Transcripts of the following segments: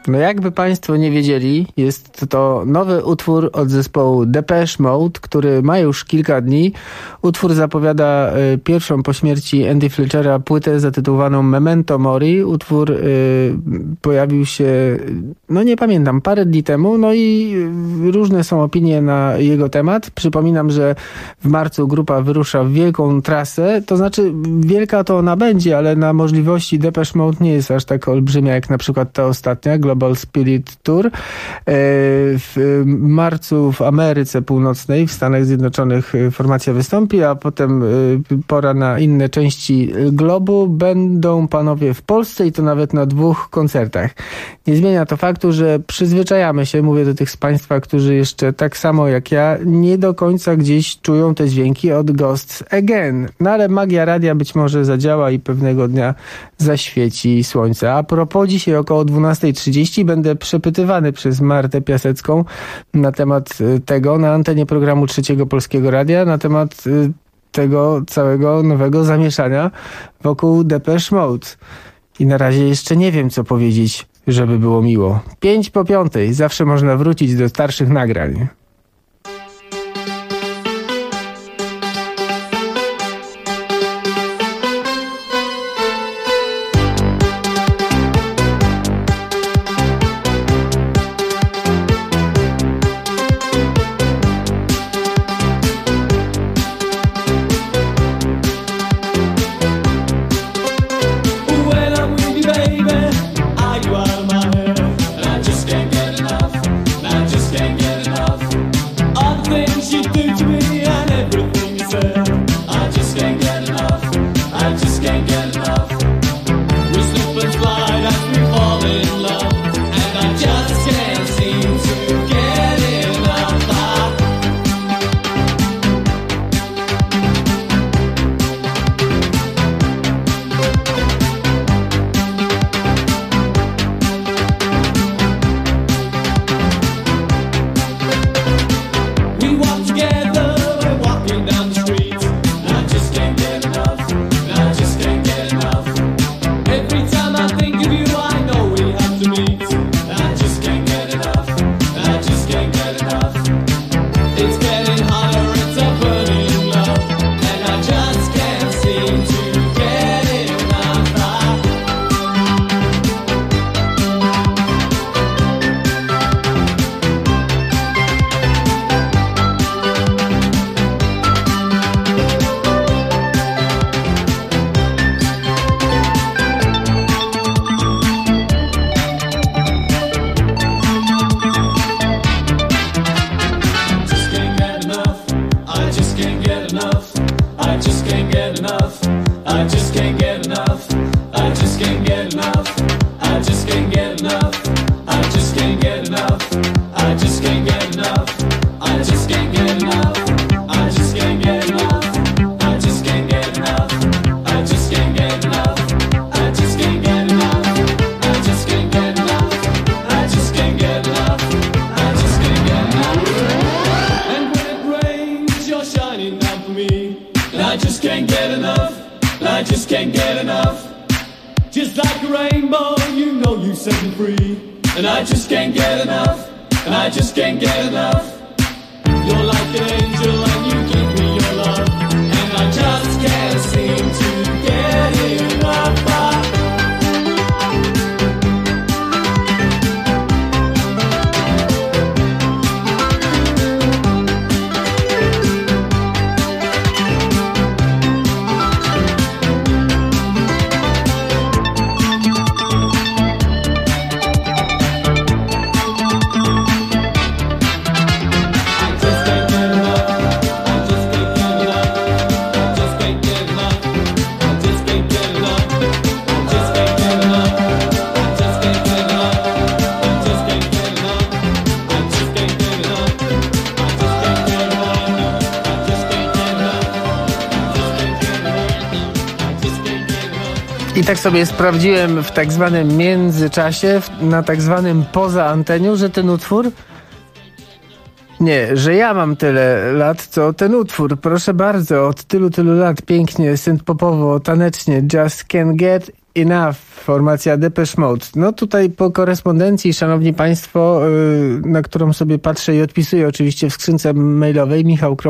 No jakby państwo nie wiedzieli, jest to nowy utwór od zespołu Depeche Mode, który ma już kilka dni. Utwór zapowiada pierwszą po śmierci Andy Fletchera płytę zatytułowaną Memento Mori. Utwór pojawił się, no nie pamiętam, parę dni temu, no i różne są opinie na jego temat. Przypominam, że w marcu grupa wyrusza w wielką trasę, to znaczy wielka to ona będzie, ale na możliwości Depeche Mode nie jest aż tak olbrzymia jak na przykład ta ostatnia, Global Spirit Tour. W marcu w Ameryce Północnej, w Stanach Zjednoczonych formacja wystąpi, a potem pora na inne części globu. Będą panowie w Polsce i to nawet na 2 koncertach. Nie zmienia to faktu, że przyzwyczajamy się, mówię do tych z państwa, którzy jeszcze tak samo jak ja, nie do końca gdzieś czują te dźwięki od Ghosts Again. No ale magia radia być może zadziała i pewnego dnia zaświeci słońce. A propos, dzisiaj około 12:30 będę przepytywany przez Martę Piasecką na temat tego, na antenie programu Trzeciego Polskiego Radia, na temat tego całego nowego zamieszania wokół Depeche Mode. I na razie jeszcze nie wiem, co powiedzieć, żeby było miło. 5:05, zawsze można wrócić do starszych nagrań. I tak sobie sprawdziłem w tak zwanym międzyczasie, na tak zwanym poza anteniu, że ten utwór... Nie, że ja mam tyle lat, co ten utwór. Proszę bardzo, od tylu lat pięknie, synth-popowo, tanecznie, Just Can't Get Enough, formacja Depeche Mode. No tutaj po korespondencji, szanowni państwo, na którą sobie patrzę i odpisuję oczywiście w skrzynce mailowej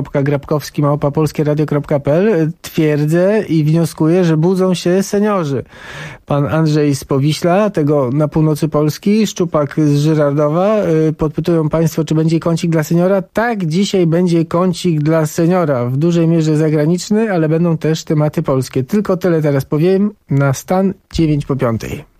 michał.grabkowski@polskieradio.pl, twierdzę i wnioskuję, że budzą się seniorzy. Pan Andrzej z Powiśla, tego na północy Polski, Szczupak z Żyrardowa, podpytują państwo, czy będzie kącik dla seniora. Tak, dzisiaj będzie kącik dla seniora, w dużej mierze zagraniczny, ale będą też tematy polskie. Tylko tyle teraz powiem, na stan 9:05.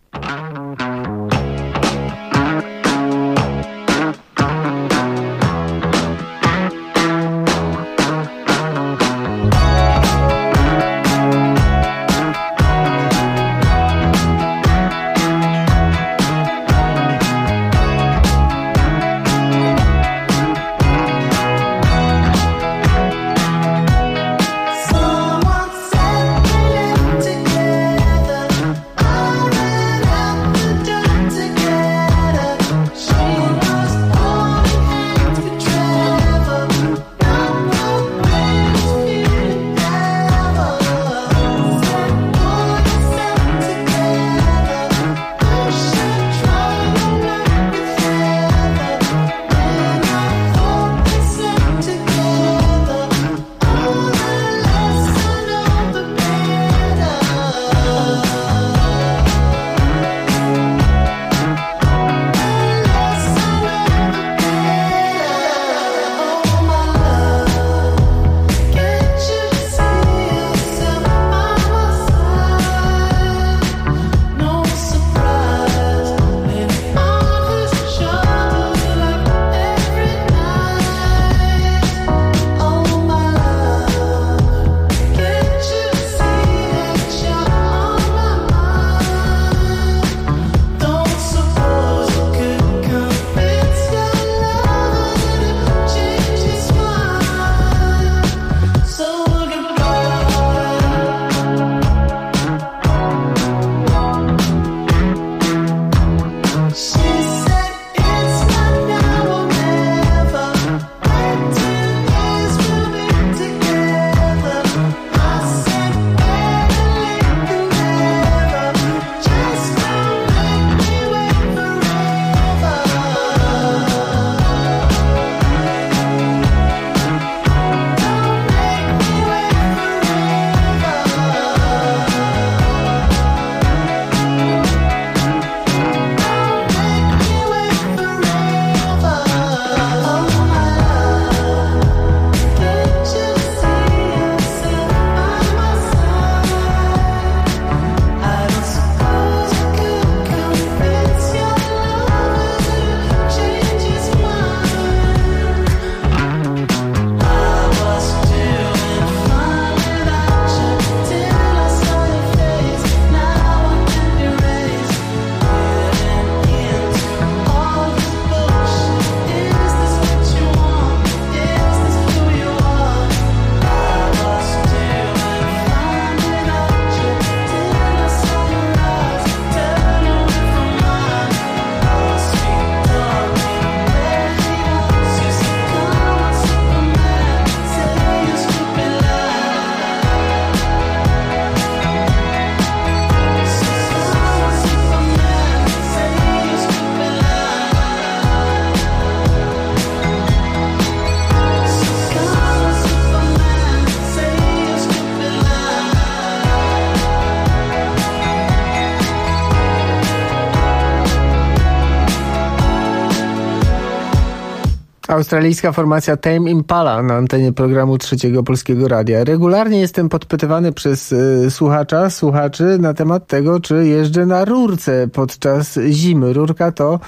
Australijska formacja Tame Impala na antenie programu Trzeciego Polskiego Radia. Regularnie jestem podpytywany przez słuchaczy na temat tego, czy jeżdżę na rurce podczas zimy. Rurka to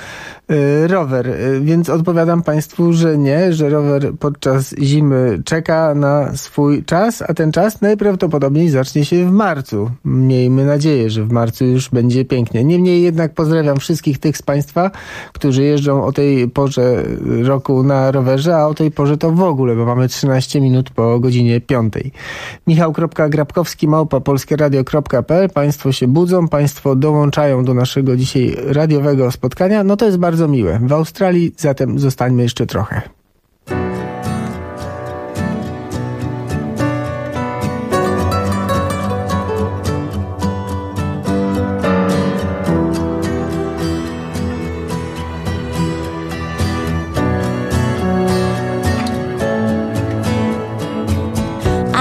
rower, więc odpowiadam państwu, że nie, że rower podczas zimy czeka na swój czas, a ten czas najprawdopodobniej zacznie się w marcu. Miejmy nadzieję, że w marcu już będzie pięknie. Niemniej jednak pozdrawiam wszystkich tych z państwa, którzy jeżdżą o tej porze roku na rowerze, a o tej porze to w ogóle, bo mamy 13 minut po godzinie 5. Michał.grabkowski@polskieradio.pl. Państwo się budzą, państwo dołączają do naszego dzisiaj radiowego spotkania. No to jest bardzo miłe. W Australii zatem zostańmy jeszcze trochę.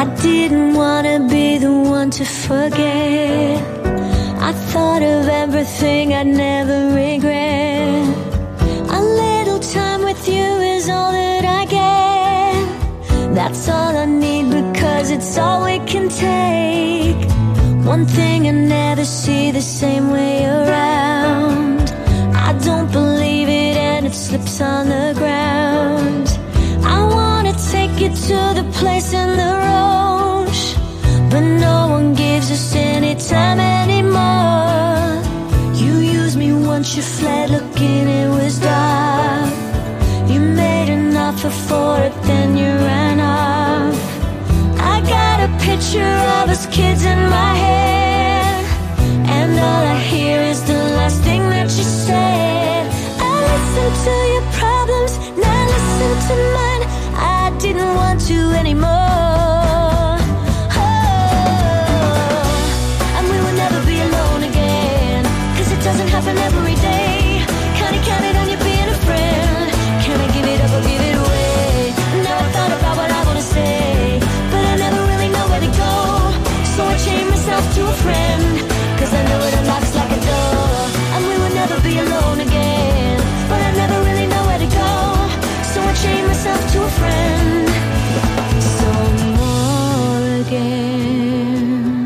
I didn't wanna be the one to forget. I thought of everything I'd never regret. A little time with you is all that I get. That's all I need because it's all we can take. One thing I never see the same way around. I don't believe it and it slips on the ground. I wanna take you to the place in the road, but no one gives us any time anymore. You used me once, you fled looking it was dark. You made an offer for it, then you ran off. I got a picture of us kids in my head, and all I hear is the last thing that you said. I listened to your problems, now listen to mine. I didn't want to anymore. Oh, and we will never be alone again, 'cause it doesn't happen every day. Kinda counted on you being a friend. Can I give it up or give it away? Now I thought about what I wanna say, but I never really know where to go. So I chained myself to a friend, 'cause I know it unlocks like a door. And we will never be alone again, but I never really know where to go. So I chained myself to a friend. Some more again.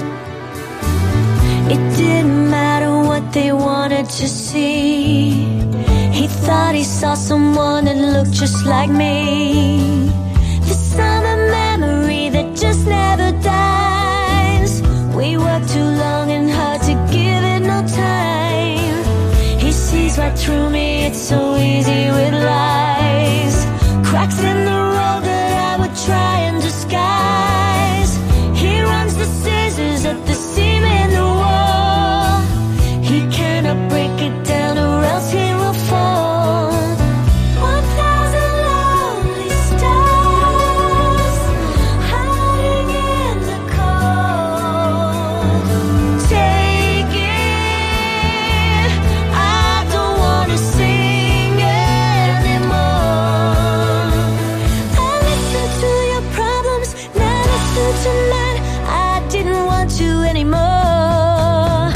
It didn't matter what they wanted to see. He thought he saw someone that looked just like me. The summer memory that just never dies. We worked too long and hard to give it no time. He sees right through me, it's so easy with lies. Cracks in the road that I would try and disguise. He runs the scissors at the seam in the wall. He cannot break it down or else he will fall. 1,000 lonely stars hiding in the cold. Take it, I don't wanna sing anymore. I listened to your problems, now listen to mine. I didn't want to anymore.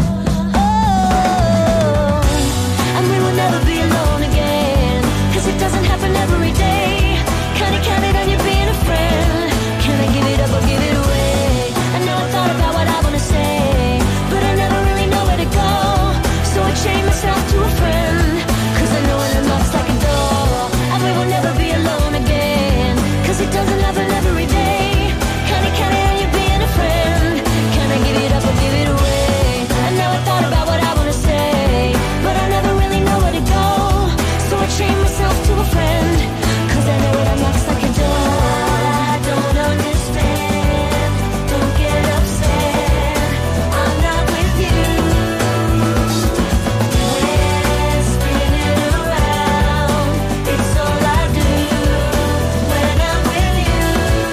Oh, and we will never be alone again, 'cause it doesn't happen every day. Kinda counted on you being a friend. Can I give it up or give it away? I know I thought about what I wanna say, but I never really know where to go. So I chained myself to a friend, 'cause I know it unlocks like a door. And we will never be alone again, 'cause it doesn't happen every day. Kinda counted on you being a friend. Can I give it up or give it away? I know I thought about what I wanna say, but I never really know where to go. So I chained myself to a friend, 'cause I know it unlocks like a door. I don't understand, don't get upset, I'm not with you. We're spinning around, it's all I do when I'm with you.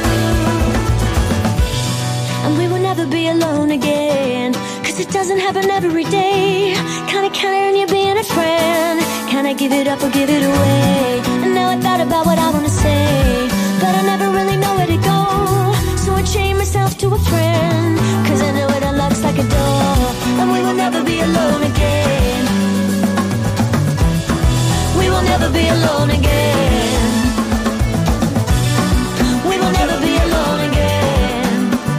And we will never be alone again, 'cause it doesn't happen every day. Kinda counted on you being a friend. Can I give it up or give it away? And now I thought about what I wanna say, but I never really know where to go. So I chained myself to a friend, 'cause I know it unlocks like a door. And we will never be alone again. We will never be alone again. We will never be alone again.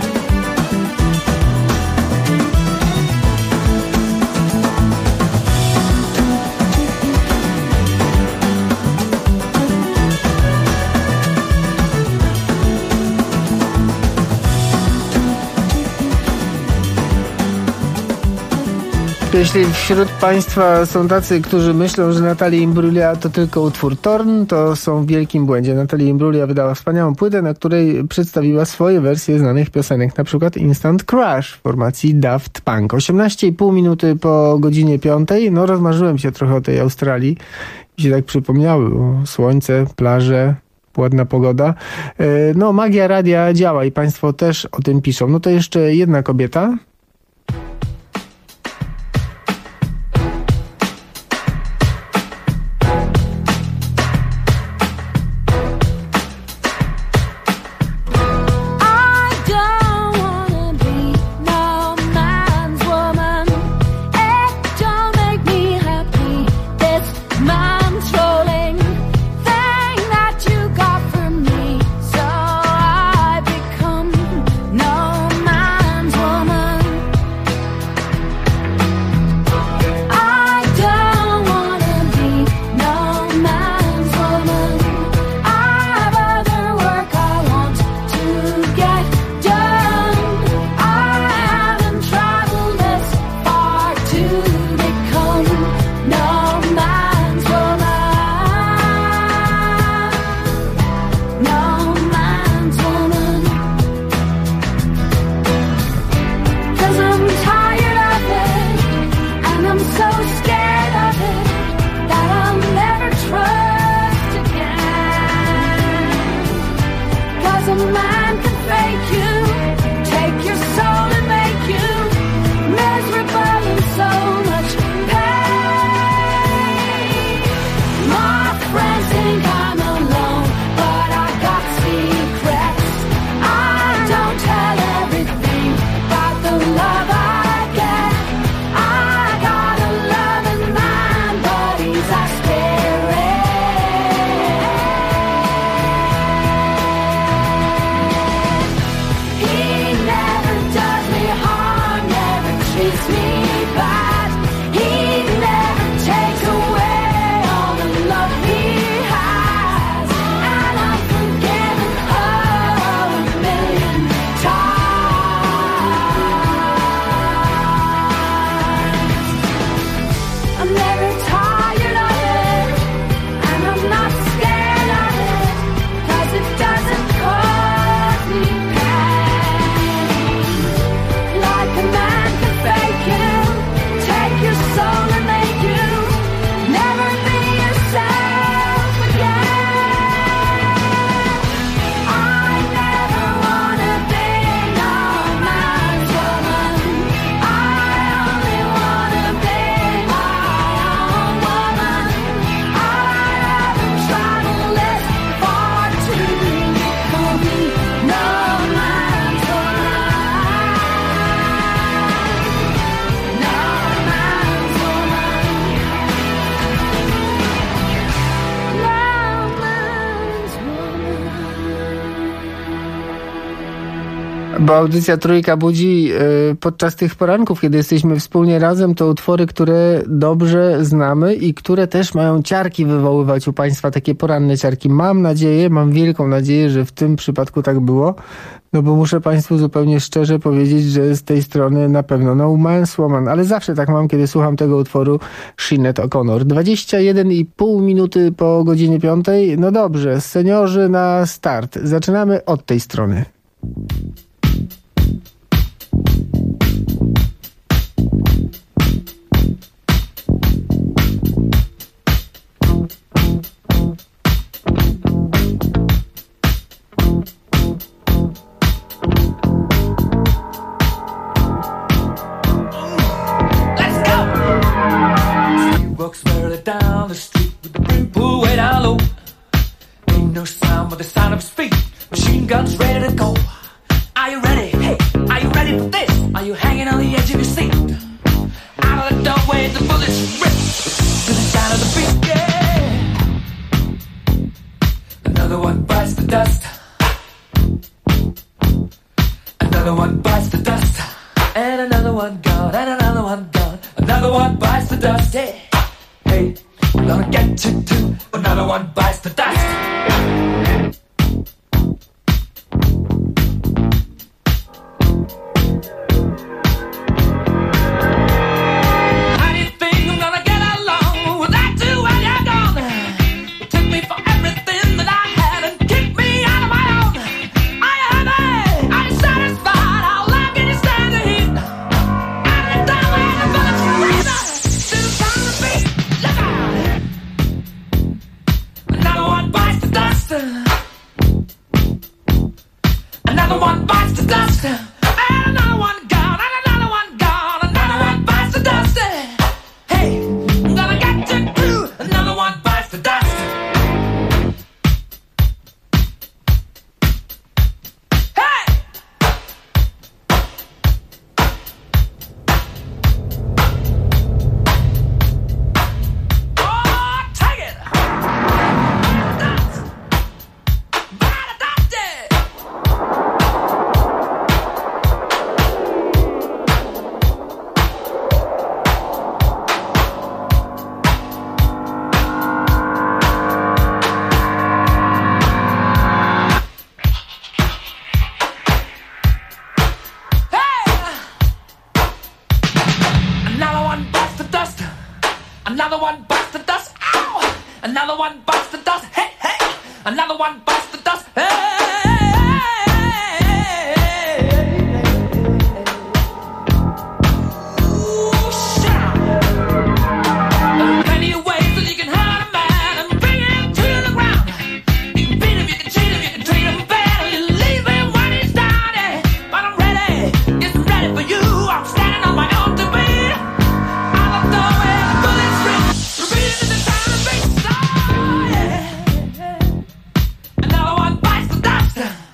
Jeśli wśród Państwa są tacy, którzy myślą, że Natalia Imbruglia to tylko utwór Torn, to są w wielkim błędzie. Natalia Imbruglia wydała wspaniałą płytę, na której przedstawiła swoje wersje znanych piosenek, na przykład Instant Crush w formacji Daft Punk. 18,5 minuty po godzinie 5. No, rozmarzyłem się trochę o tej Australii i się tak przypomniały, o słońce, plaże, ładna pogoda. No, magia radia działa i Państwo też o tym piszą. No to jeszcze jedna kobieta. I Bo audycja Trójka budzi podczas tych poranków, kiedy jesteśmy wspólnie razem, to utwory, które dobrze znamy i które też mają ciarki wywoływać u Państwa, takie poranne ciarki. Mam wielką nadzieję, że w tym przypadku tak było, no bo muszę Państwu zupełnie szczerze powiedzieć, że z tej strony na pewno no man's woman, ale zawsze tak mam, kiedy słucham tego utworu Sinead O'Connor. 21,5 minuty po godzinie 5. No dobrze, seniorzy na start. Zaczynamy od tej strony. Walks merrily down the street with the brim pulled way down low. Ain't no sound but the sound of his feet. Machine guns ready to go. Are you ready? Hey, are you ready for this? Are you hanging on the edge of your seat? Out of the doorway, the bullets rip to the sound of the beat. Yeah. Another one bites the dust. Another one bites the dust. And another one gone. And another one gone. Another one bites the dust. Yeah. Hey, I'm gonna get you too. Another one bites the dust. How do you think I'm gonna get along without you when you're gone? You took me for everything that I had and kicked me out of my own. Are you happy? Are you satisfied? How long can you stand the heat? Out of the doorway, the bullets rip to the sound of the beat. Look out! Another one bites the dust. Another one bites the dust. And another one gone. And another one gone. Another one bites the dust. Hey, I'm gonna get you too. Another one bites the dust. Hey! Oh, take it! Dust! By the dust, yeah! Hey! Another one bites the dust. Another one bites the dust. Ow! Another one bites the dust. Hey, hey! Another one bites the dust. Hey! Ooh, shout! There are plenty of ways that you can hurt a man and bring him to the ground. You can beat him, you can cheat him, you can treat him bad, or you leave him when he's down. Yeah. But I'm ready, yes, I'm ready for you. I'm standing on my own to be. Out of the doorway, the bullets rip, repeating in the sound of bass. Oh, yeah. Another one bites the dust.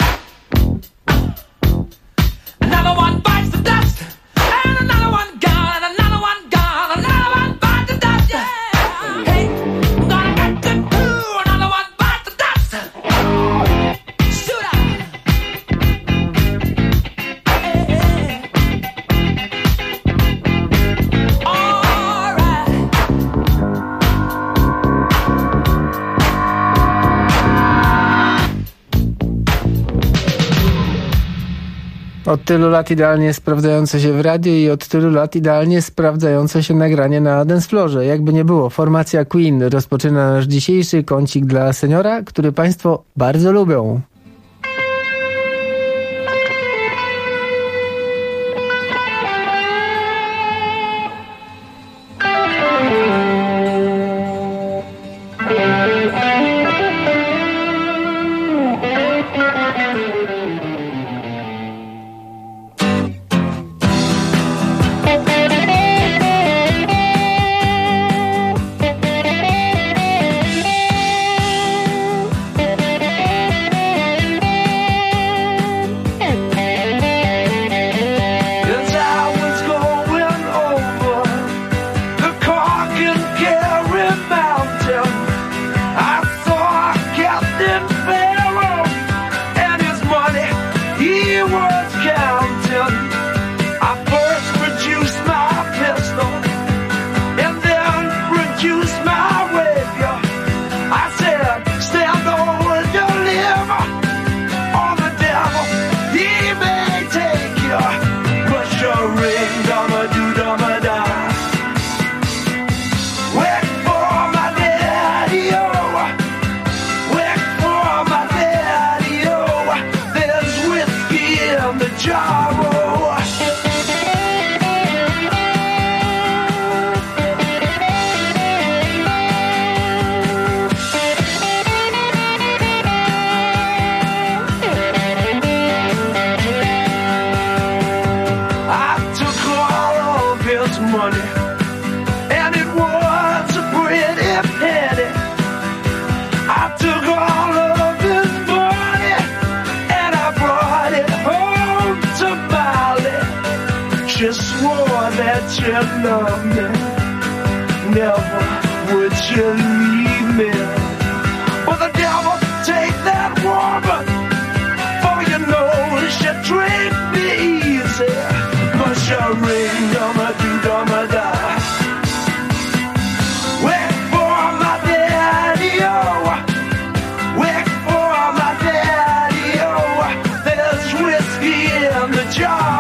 Another one bites the dust. And another one gone. And another one gone. Another one bites the dust. Yeah. Hey, I'm gonna get you too. Another one bites the dust. Shoot out. Hey. All right. Od tylu lat idealnie sprawdzające się w radiu i od tylu lat idealnie sprawdzające się nagranie na dancefloorze. Jakby nie było, formacja Queen rozpoczyna nasz dzisiejszy kącik dla seniora, który Państwo bardzo lubią. was counting. I first produced my pistol and then produced my rapier. I said, stand over your liver on the devil, he may take you. But your ring, dum-a-do-dum-a-da. Wait for my daddy-o. Wait for my daddy-o. There's whiskey in the jar. Money, and it was a pretty penny. I took all of his money and I brought it home to Molly. She swore that you loved me, never would you leave me. But the devil take that woman, for you know she treat me easy. But your ring, dum-a-do-dum-a-da. Wait for my daddy-o. Wait for my daddy-o. There's whiskey in the jar.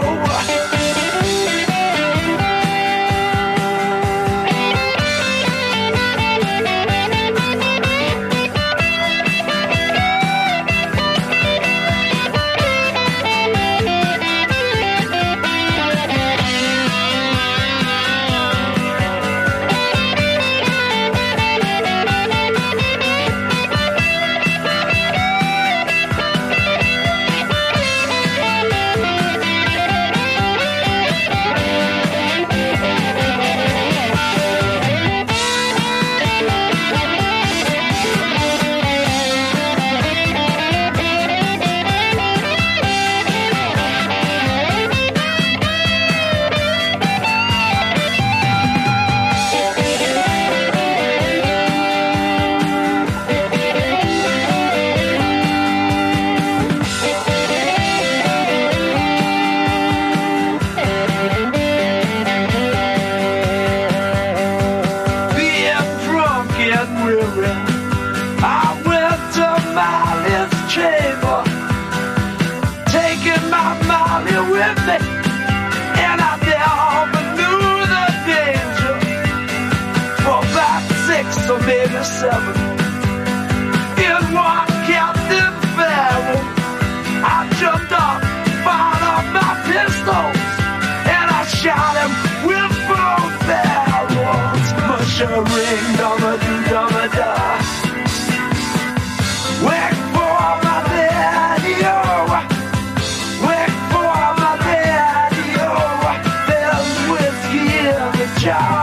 Seven. In one Captain Farrell, I jumped up, fired up my pistols, and I shot him with both barrels. Mush a ring, dum-a-do-dum-a-da. Wait for my daddy-o. Wait for my daddy-o. There's whiskey in the jar.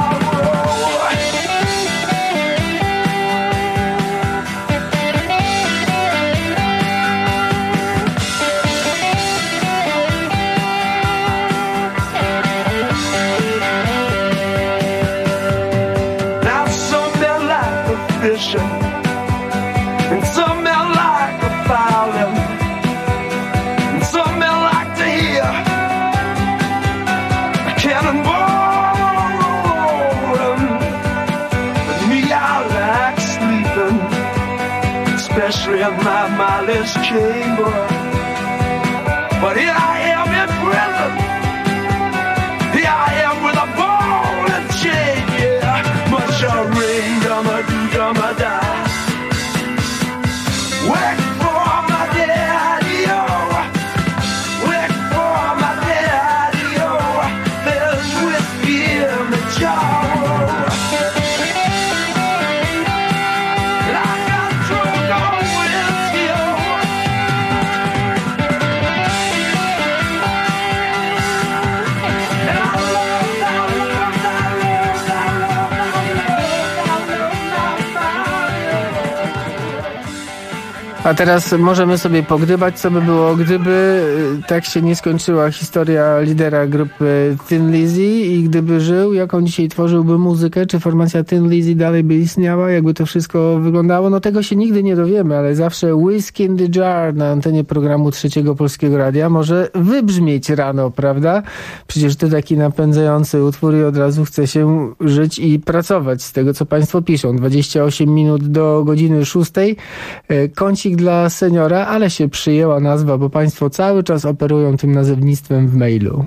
And some men like the fowling, and some men like to hear a cannonball rolling. But me, I like sleeping, especially in my Molly's chamber. But here I am in prison, here I am with a ball and chain, yeah. Much a ring, dum-a-do-dum-a-da. Wait for my daddy-o. Wait for my daddy-o. There's whiskey in the jar. And I got drunk on whiskey. A teraz możemy sobie pogdybać, co by było, gdyby tak się nie skończyła historia lidera grupy Thin Lizzy i gdyby żył, jak on dzisiaj tworzyłby muzykę, czy formacja Thin Lizzy dalej by istniała, jakby to wszystko wyglądało, no tego się nigdy nie dowiemy, ale zawsze Whiskey in the Jar na antenie programu Trzeciego Polskiego Radia może wybrzmieć rano, prawda? Przecież to taki napędzający utwór i od razu chce się żyć i pracować z tego, co państwo piszą. 28 minut do godziny 6. Kącik dla seniora, ale się przyjęła nazwa, bo państwo cały czas operują tym nazewnictwem w mailu.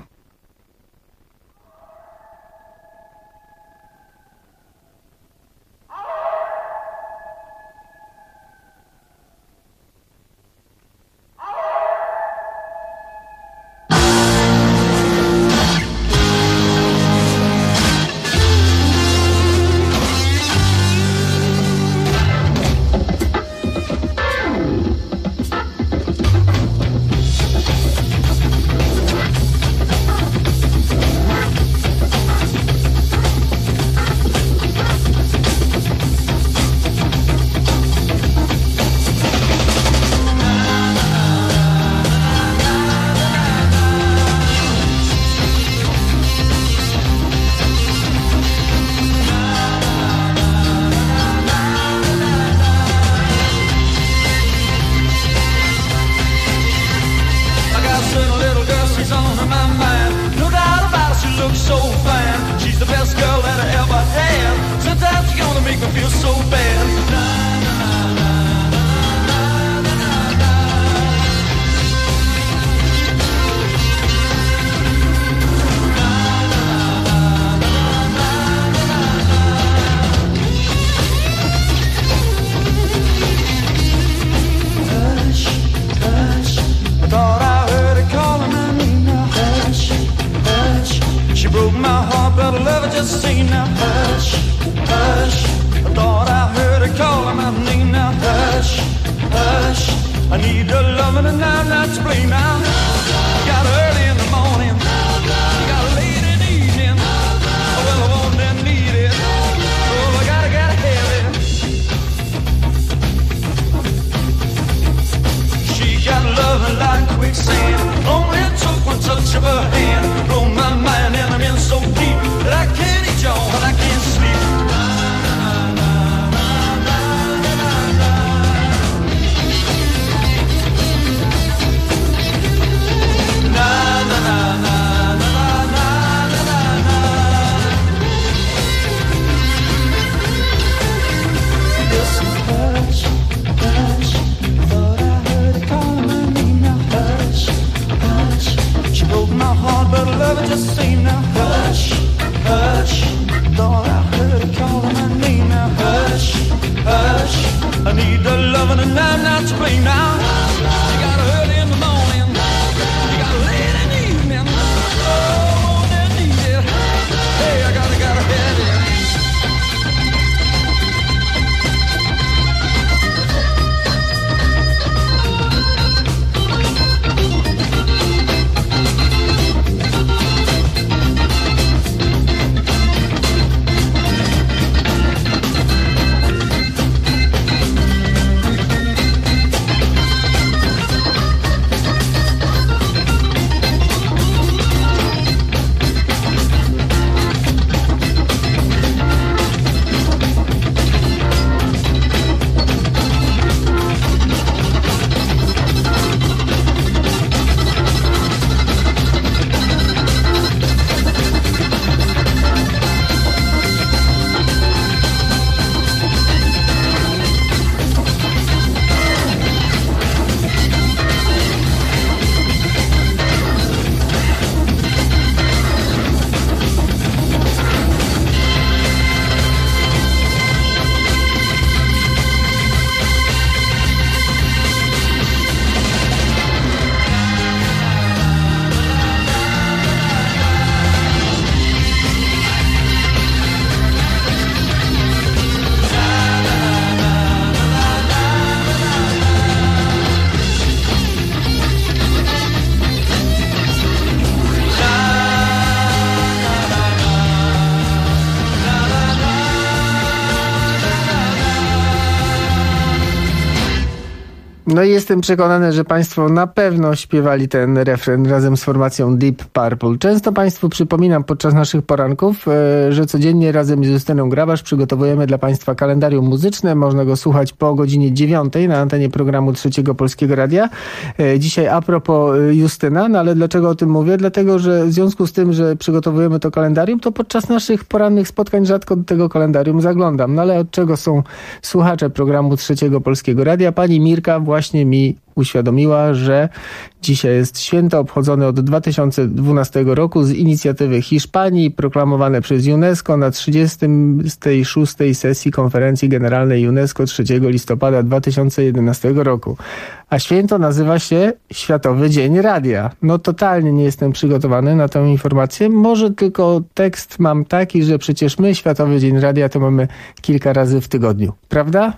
No i jestem przekonany, że Państwo na pewno śpiewali ten refren razem z formacją Deep Purple. Często Państwu przypominam podczas naszych poranków, że codziennie razem z Justyną Grabasz przygotowujemy dla Państwa kalendarium muzyczne. Można go słuchać po godzinie 9 na antenie programu Trzeciego Polskiego Radia. Dzisiaj a propos Justyna, no ale dlaczego o tym mówię? Dlatego, że w związku z tym, że przygotowujemy to kalendarium, to podczas naszych porannych spotkań rzadko do tego kalendarium zaglądam. No ale od czego są słuchacze programu Trzeciego Polskiego Radia? Pani Mirka właśnie mi uświadomiła, że dzisiaj jest święto obchodzone od 2012 roku z inicjatywy Hiszpanii, proklamowane przez UNESCO na 36. sesji Konferencji Generalnej UNESCO 3 listopada 2011 roku. A święto nazywa się Światowy Dzień Radia. No totalnie nie jestem przygotowany na tę informację. Może tylko tekst mam taki, że przecież my Światowy Dzień Radia to mamy kilka razy w tygodniu. Prawda?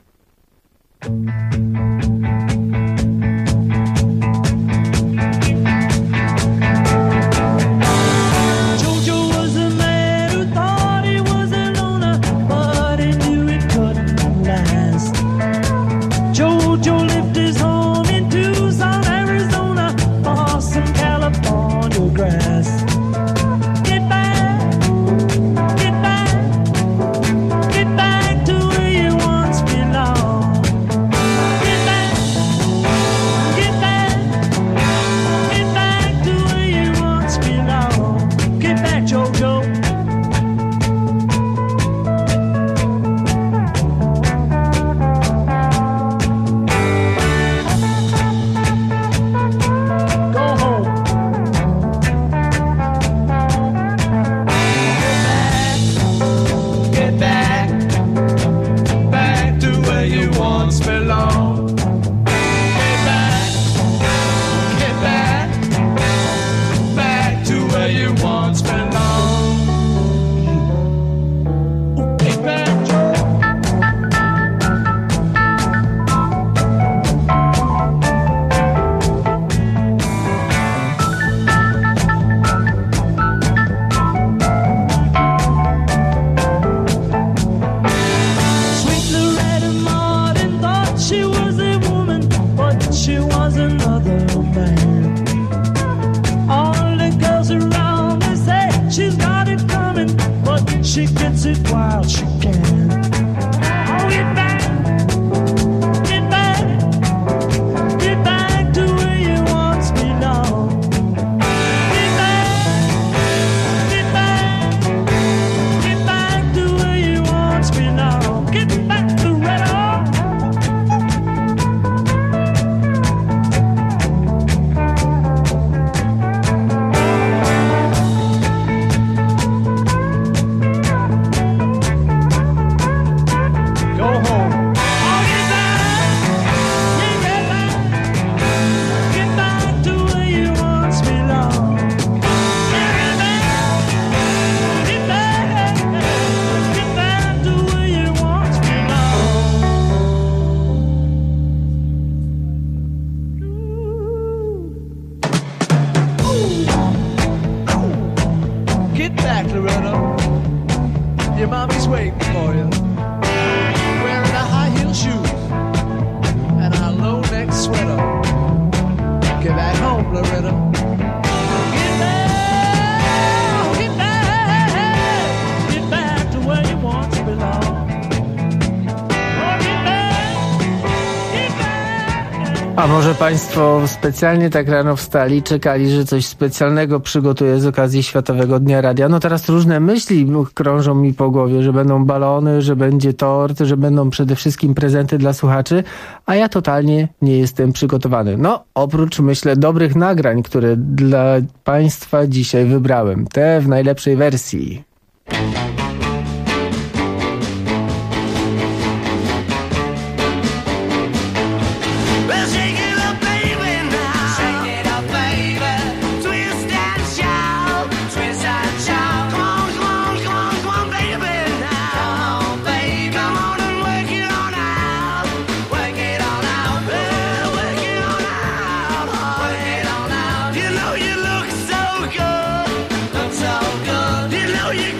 A może Państwo specjalnie tak rano wstali, czekali, że coś specjalnego przygotuję z okazji Światowego Dnia Radia? No teraz różne myśli krążą mi po głowie, że będą balony, że będzie tort, że będą przede wszystkim prezenty dla słuchaczy, a ja totalnie nie jestem przygotowany. No, oprócz, myślę, dobrych nagrań, które dla Państwa dzisiaj wybrałem. Te w najlepszej wersji. You know you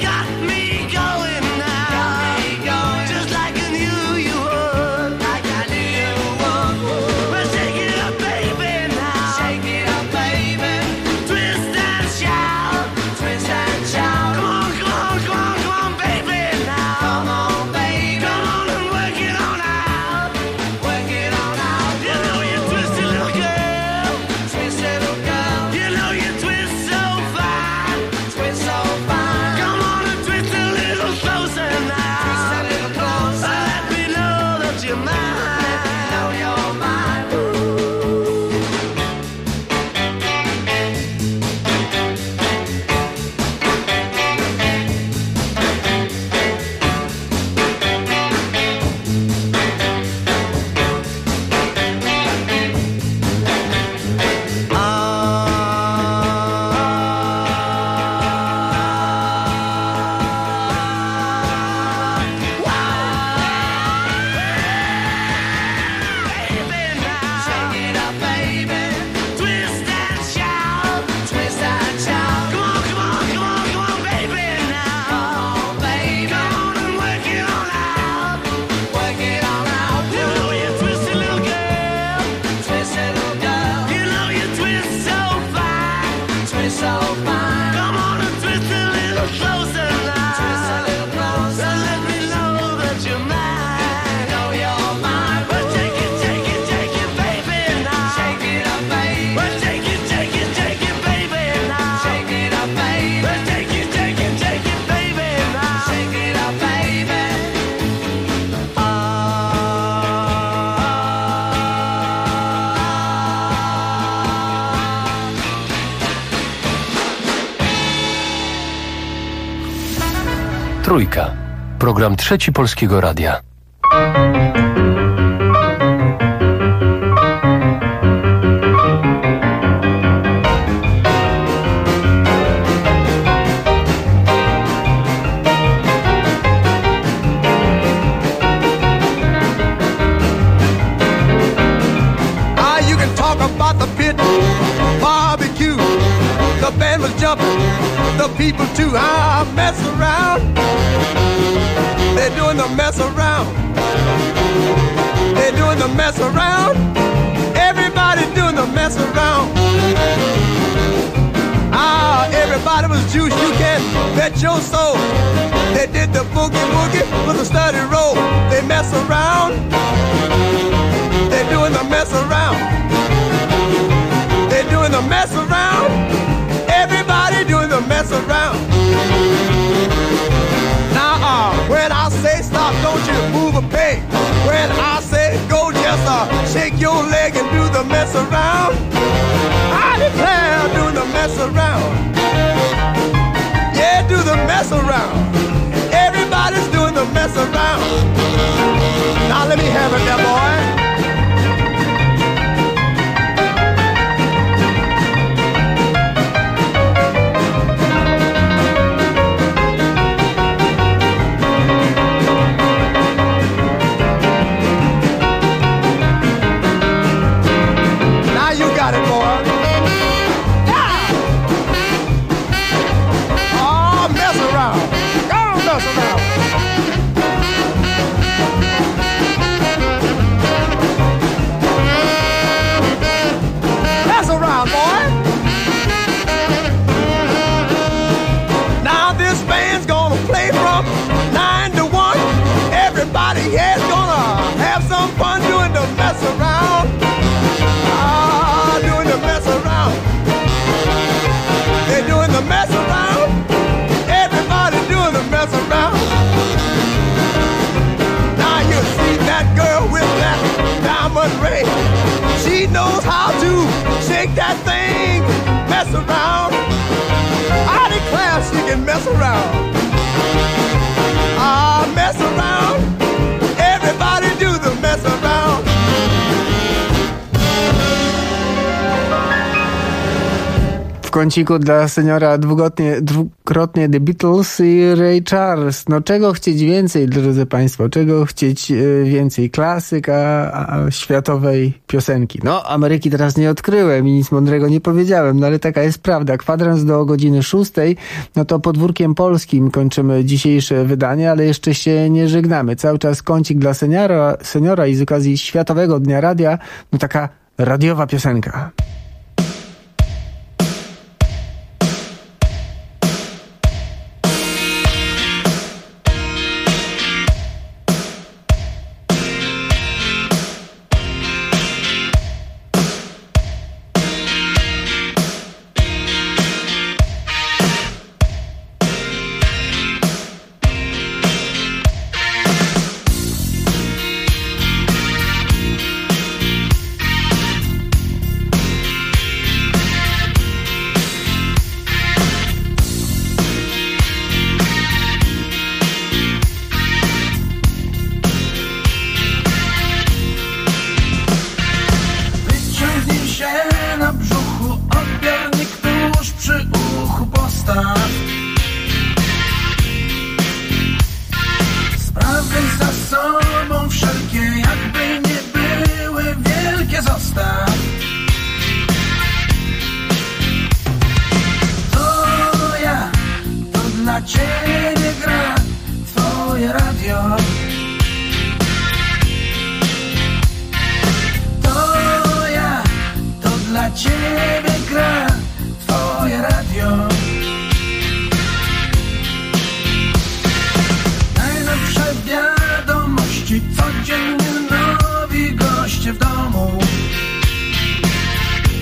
Trójka. Program Trzeci Polskiego Radia. The band was jumping, the people too. I mess around. They're doing the mess around. They're doing the mess around. Everybody doing the mess around. Everybody was juiced. You can bet your soul. They did the boogie woogie with a steady roll. They mess around. They're doing the mess around. They're doing the mess around. Everybody doing the mess around. Now, when I say stop, don't you move a peg. When I say go, just shake your leg and do the mess around. I declare doing the mess around. Yeah, do the mess around. Everybody's doing the mess around. Now let me have it, that boy. Got it, boy. Yeah. Oh, mess around. Go on, mess around. Mess around, boy. Now this band's gonna play from 9 to 1. Everybody here's gonna have some fun doing the mess around. Doing the mess around. They're doing the mess around. Everybody doing the mess around. Now you see that girl with that diamond ring. She knows how to shake that thing, mess around. I declare she can mess around. Mess around. Everybody do the mess around. W kąciku dla seniora dwukrotnie The Beatles i Ray Charles. No czego chcieć więcej, drodzy Państwo? Czego chcieć więcej? Klasyka światowej piosenki. No, Ameryki teraz nie odkryłem i nic mądrego nie powiedziałem, no ale taka jest prawda. Kwadrans do godziny 6. No to podwórkiem polskim kończymy dzisiejsze wydanie, ale jeszcze się nie żegnamy. Cały czas kącik dla seniora i z okazji Światowego Dnia Radia, no taka radiowa piosenka.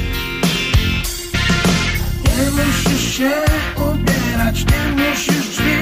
Nie musisz się ubierać, nie musisz drzwi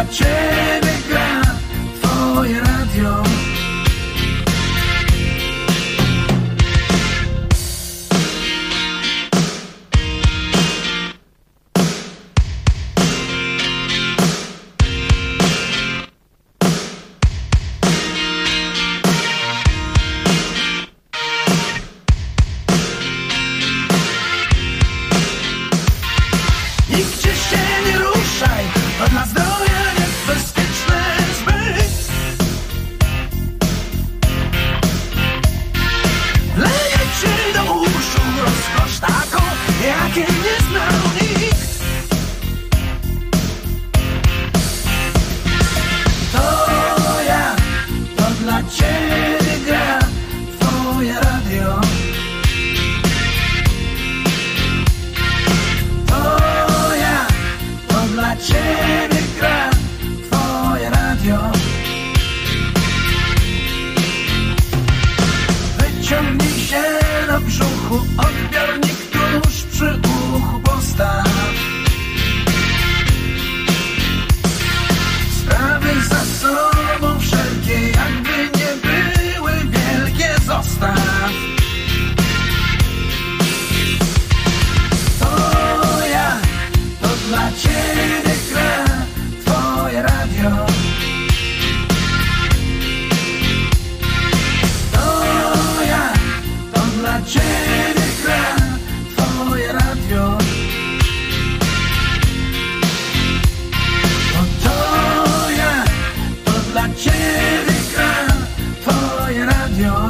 dla ciebie gra twoje radio. Nigdzie się nie ruszaj, to dla zdrowia niebezpieczne zbyt. Leje ci do uszu rozkosz taką, jakiej nie znał nikt. To ja, to dla ciebie gra twoje radio. Dla ciebie gra twoje radio. Wyciągnij się do brzuchu, odbiornik tuż przy uchu postaw. Sprawy za sobą wszelkie, jakby nie były wielkie, zostaw. To ja, to dla ciebie gra twoje radio. To ja, to dla ciebie gra twoje radio. To ja, to dla ciebie gra twoje radio.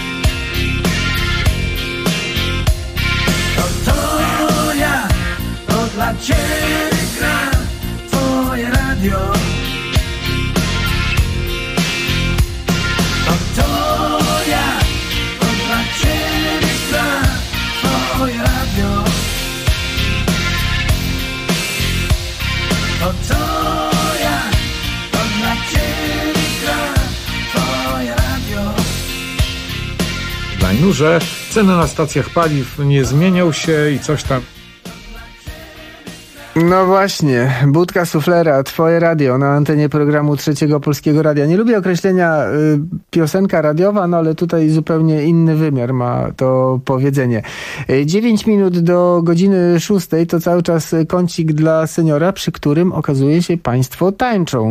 To ja, to dla ciebie gra twoje radio. To ja, to dla ciebie gra twoje radio. To ja, to dla ciebie gra twoje radio. Dajnu, że ceny na stacjach paliw nie zmienią się i coś tam. No właśnie, Budka Suflera, twoje radio na antenie programu Trzeciego Polskiego Radia. Nie lubię określenia piosenka radiowa, no ale tutaj zupełnie inny wymiar ma to powiedzenie. 9 minut do godziny 6 to cały czas kącik dla seniora, przy którym okazuje się państwo tańczą.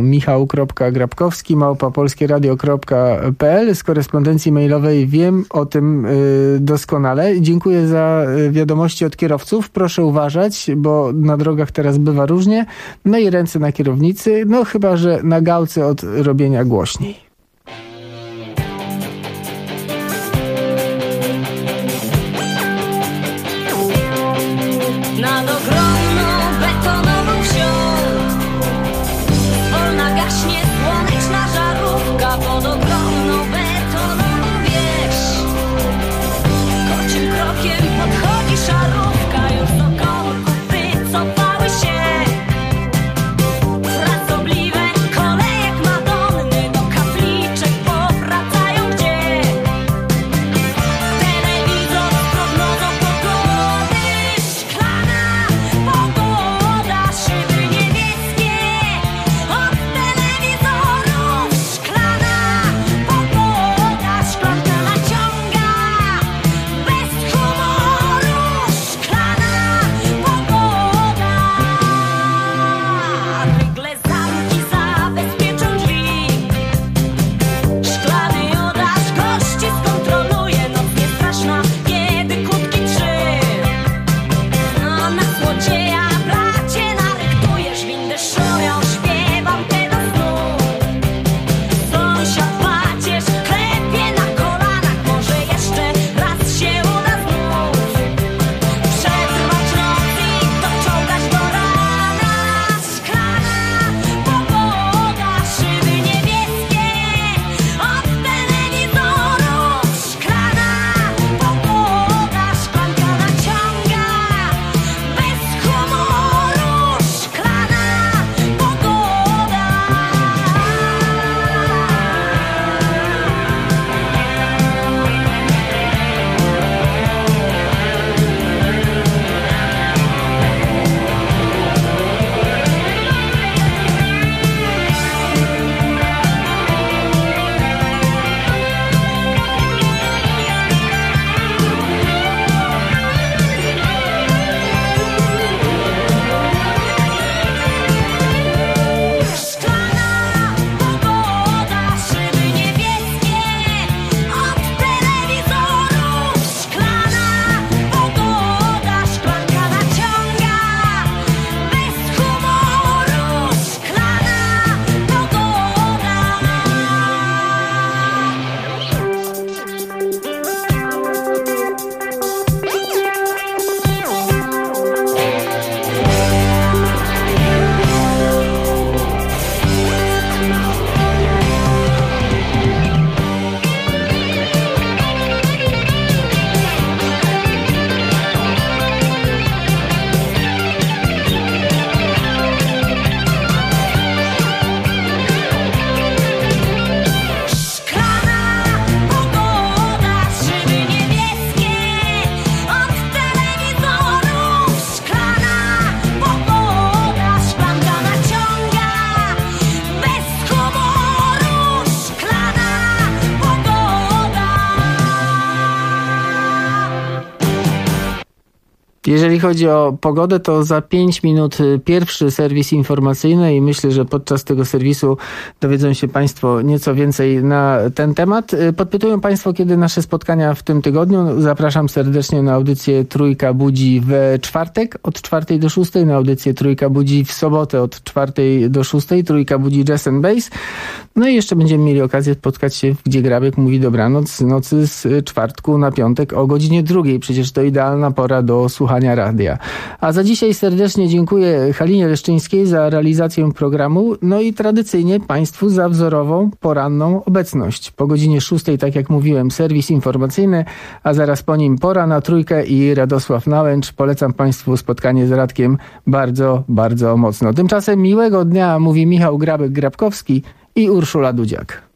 michał.grabkowski@polskieradio.pl. Z korespondencji mailowej wiem o tym doskonale. Dziękuję za wiadomości od kierowców. Proszę uważać, bo na drogach teraz bywa różnie. No i ręce na kierownicy, no chyba że na gałce od robienia głośniej. Nad ogromną betonową wsią wolna gaśnie słoneczna żarówka. Pod ogromną betonową wieś kocim krokiem podchodzi szarówka. Już do korków wycofały się frasobliwe kolejek Madonny. Do kapli Jeżeli chodzi o pogodę, to za 5 minut pierwszy serwis informacyjny i myślę, że podczas tego serwisu dowiedzą się Państwo nieco więcej na ten temat. Podpytują Państwo, kiedy nasze spotkania w tym tygodniu. Zapraszam serdecznie na audycję Trójka Budzi w czwartek od 4 do 6, na audycję Trójka Budzi w sobotę od 4 do 6, Trójka Budzi Jazz and Bass. No i jeszcze będziemy mieli okazję spotkać się w Gdzie Grabek mówi dobranoc, nocy z czwartku na piątek o godzinie 2. Przecież to idealna pora do słuchania radia. A za dzisiaj serdecznie dziękuję Halinie Leszczyńskiej za realizację programu, no i tradycyjnie Państwu za wzorową, poranną obecność. Po godzinie 6, tak jak mówiłem, serwis informacyjny, a zaraz po nim Pora na Trójkę i Radosław Nałęcz. Polecam Państwu spotkanie z Radkiem bardzo, bardzo mocno. Tymczasem miłego dnia mówi Michał Grabek-Grabkowski i Urszula Dudziak.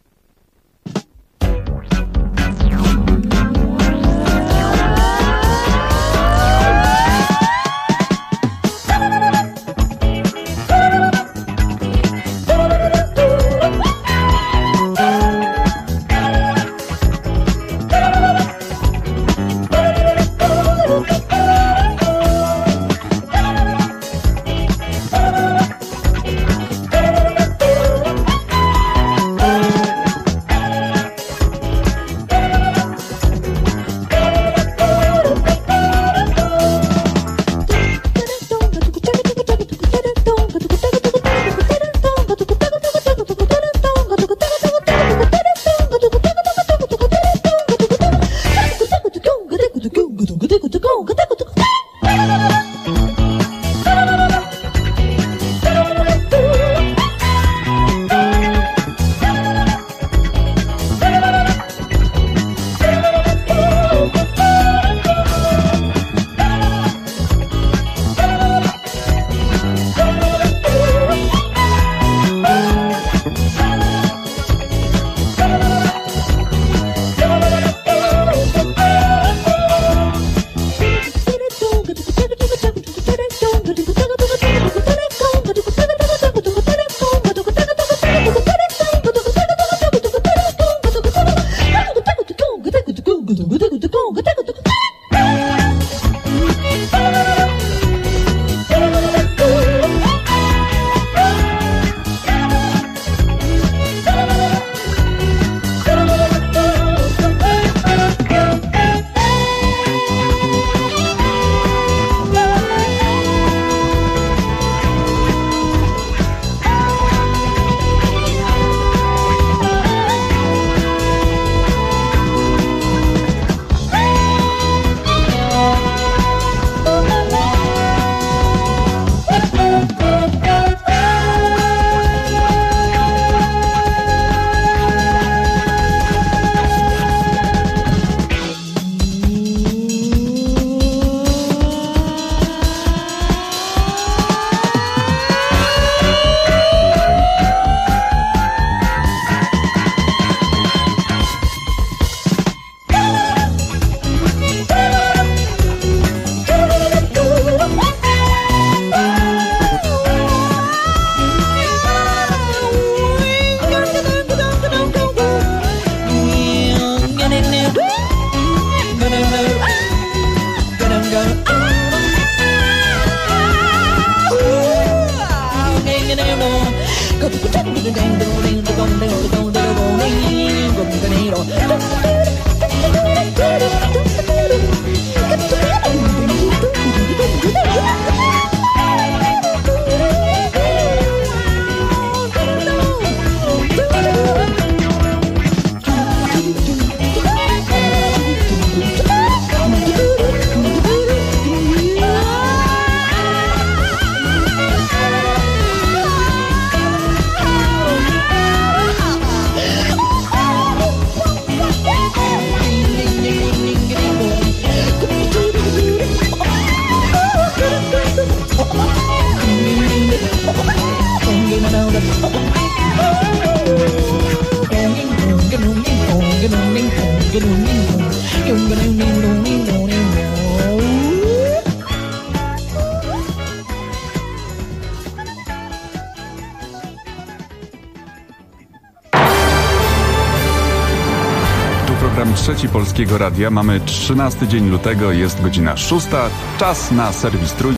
program Trzeci Polskiego Radia. Mamy 13 dzień lutego, jest godzina 6. Czas na serwis Trójki.